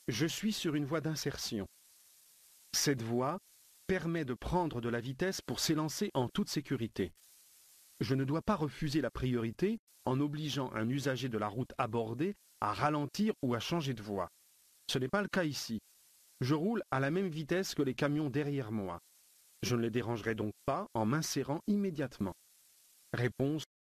Je suis sur une voie d'insertion. Cette voie permet de prendre de la vitesse pour s'élancer en toute sécurité. Je ne dois pas refuser la priorité en obligeant un usager de la route abordée à ralentir ou à changer de voie. Ce n'est pas le cas ici. Je roule à la même vitesse que les camions derrière moi. Je ne les dérangerai donc pas en m'insérant immédiatement. Réponse